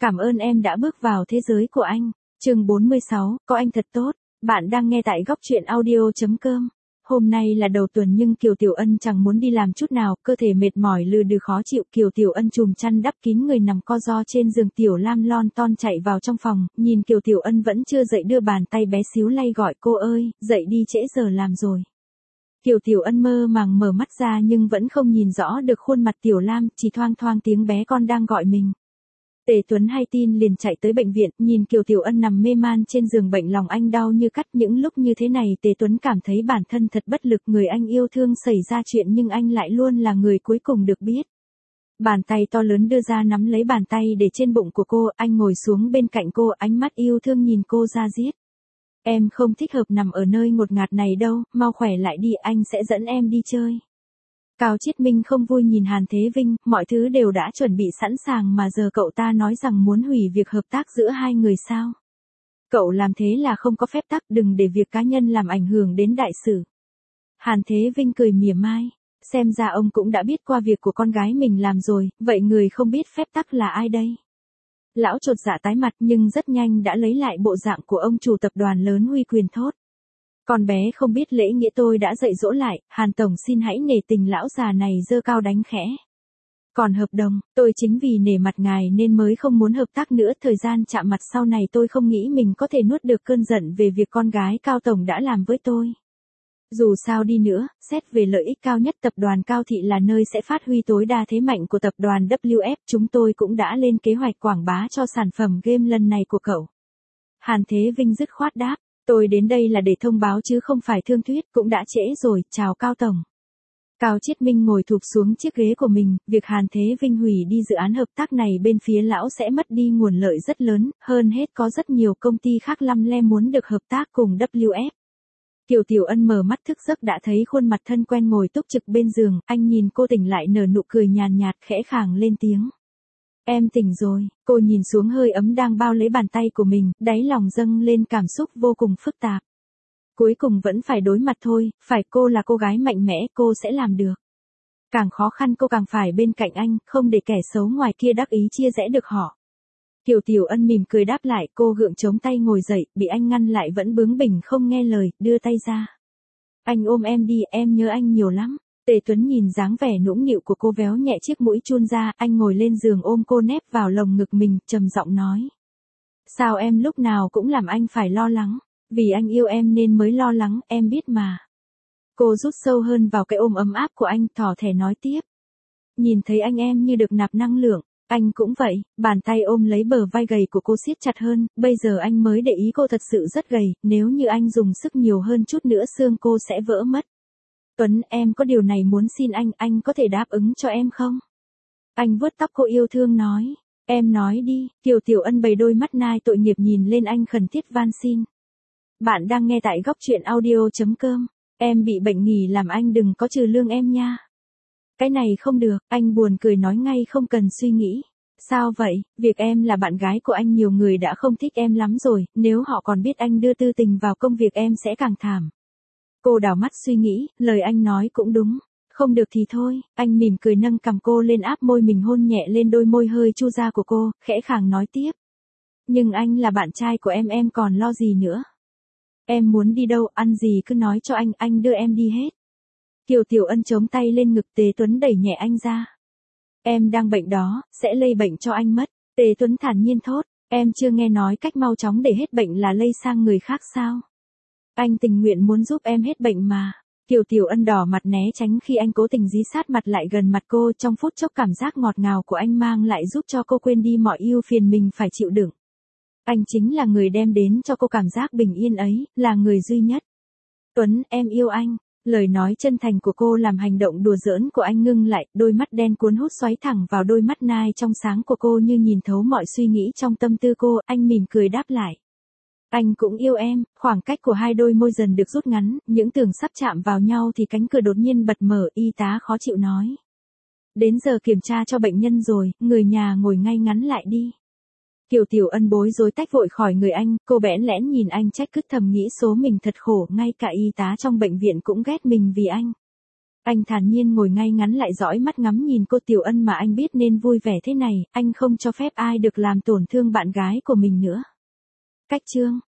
Cảm ơn em đã bước vào thế giới của anh. Chương 46, có anh thật tốt. Bạn đang nghe tại góc truyện audio.com. Hôm nay là đầu tuần nhưng Kiều Tiểu Ân chẳng muốn đi làm chút nào, cơ thể mệt mỏi lừ đừ khó chịu. Kiều Tiểu Ân chùm chăn đắp kín người nằm co ro trên giường. Tiểu Lam lon ton chạy vào trong phòng, nhìn Kiều Tiểu Ân vẫn chưa dậy đưa bàn tay bé xíu lay gọi cô ơi, dậy đi trễ giờ làm rồi. Kiều Tiểu Ân mơ màng mở mắt ra nhưng vẫn không nhìn rõ được khuôn mặt Tiểu Lam, chỉ thoang thoang tiếng bé con đang gọi mình. Tề Tuấn hay tin liền chạy tới bệnh viện, nhìn Kiều Tiểu Ân nằm mê man trên giường bệnh lòng anh đau như cắt. Những lúc như thế này Tề Tuấn cảm thấy bản thân thật bất lực, người anh yêu thương xảy ra chuyện nhưng anh lại luôn là người cuối cùng được biết. Bàn tay to lớn đưa ra nắm lấy bàn tay để trên bụng của cô, anh ngồi xuống bên cạnh cô, ánh mắt yêu thương nhìn cô ra diết. Em không thích hợp nằm ở nơi ngột ngạt này đâu, mau khỏe lại đi, anh sẽ dẫn em đi chơi. Cao Chiết Minh không vui nhìn Hàn Thế Vinh, mọi thứ đều đã chuẩn bị sẵn sàng mà giờ cậu ta nói rằng muốn hủy việc hợp tác giữa hai người sao? Cậu làm thế là không có phép tắc, đừng để việc cá nhân làm ảnh hưởng đến đại sự. Hàn Thế Vinh cười mỉa mai, xem ra ông cũng đã biết qua việc của con gái mình làm rồi, vậy người không biết phép tắc là ai đây? Lão chột dạ tái mặt nhưng rất nhanh đã lấy lại bộ dạng của ông chủ tập đoàn lớn uy quyền thốt. Con bé không biết lễ nghĩa, tôi đã dạy dỗ lại, Hàn Tổng xin hãy nể tình lão già này giơ cao đánh khẽ. Còn hợp đồng, tôi chính vì nể mặt ngài nên mới không muốn hợp tác nữa, thời gian chạm mặt sau này tôi không nghĩ mình có thể nuốt được cơn giận về việc con gái Cao Tổng đã làm với tôi. Dù sao đi nữa, xét về lợi ích cao nhất tập đoàn Cao Thị là nơi sẽ phát huy tối đa thế mạnh của tập đoàn WF, chúng tôi cũng đã lên kế hoạch quảng bá cho sản phẩm game lần này của cậu. Hàn Thế Vinh dứt khoát đáp. Tôi đến đây là để thông báo chứ không phải thương thuyết, cũng đã trễ rồi, chào Cao Tổng. Cao Chiết Minh ngồi thụp xuống chiếc ghế của mình, việc Hàn Thế Vinh hủy đi dự án hợp tác này bên phía lão sẽ mất đi nguồn lợi rất lớn, hơn hết có rất nhiều công ty khác lăm le muốn được hợp tác cùng WF. Kiều Tiểu Ân mở mắt thức giấc đã thấy khuôn mặt thân quen ngồi túc trực bên giường, anh nhìn cô tỉnh lại nở nụ cười nhàn nhạt khẽ khàng lên tiếng. Em tỉnh rồi, cô nhìn xuống hơi ấm đang bao lấy bàn tay của mình, đáy lòng dâng lên cảm xúc vô cùng phức tạp. Cuối cùng vẫn phải đối mặt thôi, phải, cô là cô gái mạnh mẽ, cô sẽ làm được. Càng khó khăn cô càng phải bên cạnh anh, không để kẻ xấu ngoài kia đắc ý chia rẽ được họ. Kiều Tiểu Ân mỉm cười đáp lại, cô gượng chống tay ngồi dậy, bị anh ngăn lại vẫn bướng bỉnh không nghe lời, đưa tay ra. Anh ôm em đi, em nhớ anh nhiều lắm. Tề Tuấn nhìn dáng vẻ nũng nịu của cô véo nhẹ chiếc mũi chun ra, anh ngồi lên giường ôm cô nép vào lồng ngực mình, trầm giọng nói. Sao em lúc nào cũng làm anh phải lo lắng, vì anh yêu em nên mới lo lắng, em biết mà. Cô rút sâu hơn vào cái ôm ấm áp của anh, thỏ thẻ nói tiếp. Nhìn thấy anh em như được nạp năng lượng, anh cũng vậy, bàn tay ôm lấy bờ vai gầy của cô siết chặt hơn, bây giờ anh mới để ý cô thật sự rất gầy, nếu như anh dùng sức nhiều hơn chút nữa xương cô sẽ vỡ mất. Tuấn, em có điều này muốn xin anh có thể đáp ứng cho em không? Anh vuốt tóc cô yêu thương nói. Em nói đi, Kiều Tiểu Ân bày đôi mắt nai tội nghiệp nhìn lên anh khẩn thiết van xin. Bạn đang nghe tại góc truyện audio.com, em bị bệnh nghỉ làm anh đừng có trừ lương em nha. Cái này không được, anh buồn cười nói ngay không cần suy nghĩ. Sao vậy, việc em là bạn gái của anh nhiều người đã không thích em lắm rồi, nếu họ còn biết anh đưa tư tình vào công việc em sẽ càng thảm. Cô đảo mắt suy nghĩ, lời anh nói cũng đúng. Không được thì thôi, anh mỉm cười nâng cằm cô lên áp môi mình hôn nhẹ lên đôi môi hơi chu ra của cô, khẽ khàng nói tiếp. Nhưng anh là bạn trai của em còn lo gì nữa. Em muốn đi đâu, ăn gì cứ nói cho anh đưa em đi hết. Kiều Tiểu Ân chống tay lên ngực Tề Tuấn đẩy nhẹ anh ra. Em đang bệnh đó, sẽ lây bệnh cho anh mất. Tề Tuấn thản nhiên thốt, em chưa nghe nói cách mau chóng để hết bệnh là lây sang người khác sao? Anh tình nguyện muốn giúp em hết bệnh mà. Kiều Tiểu Ân đỏ mặt né tránh khi anh cố tình dí sát mặt lại gần mặt cô, trong phút chốc cảm giác ngọt ngào của anh mang lại giúp cho cô quên đi mọi ưu phiền mình phải chịu đựng. Anh chính là người đem đến cho cô cảm giác bình yên ấy, là người duy nhất. Tuấn, em yêu anh. Lời nói chân thành của cô làm hành động đùa giỡn của anh ngưng lại, đôi mắt đen cuốn hút xoáy thẳng vào đôi mắt nai trong sáng của cô như nhìn thấu mọi suy nghĩ trong tâm tư cô, anh mỉm cười đáp lại. Anh cũng yêu em, khoảng cách của hai đôi môi dần được rút ngắn, những tường sắp chạm vào nhau thì cánh cửa đột nhiên bật mở, y tá khó chịu nói. Đến giờ kiểm tra cho bệnh nhân rồi, người nhà ngồi ngay ngắn lại đi. Kiều Tiểu Ân bối rối tách vội khỏi người anh, cô bẽn lẽn nhìn anh trách cứ thầm nghĩ số mình thật khổ, ngay cả y tá trong bệnh viện cũng ghét mình vì anh. Anh thản nhiên ngồi ngay ngắn lại dõi mắt ngắm nhìn cô Tiểu Ân mà anh biết nên vui vẻ thế này, anh không cho phép ai được làm tổn thương bạn gái của mình nữa. Cách chương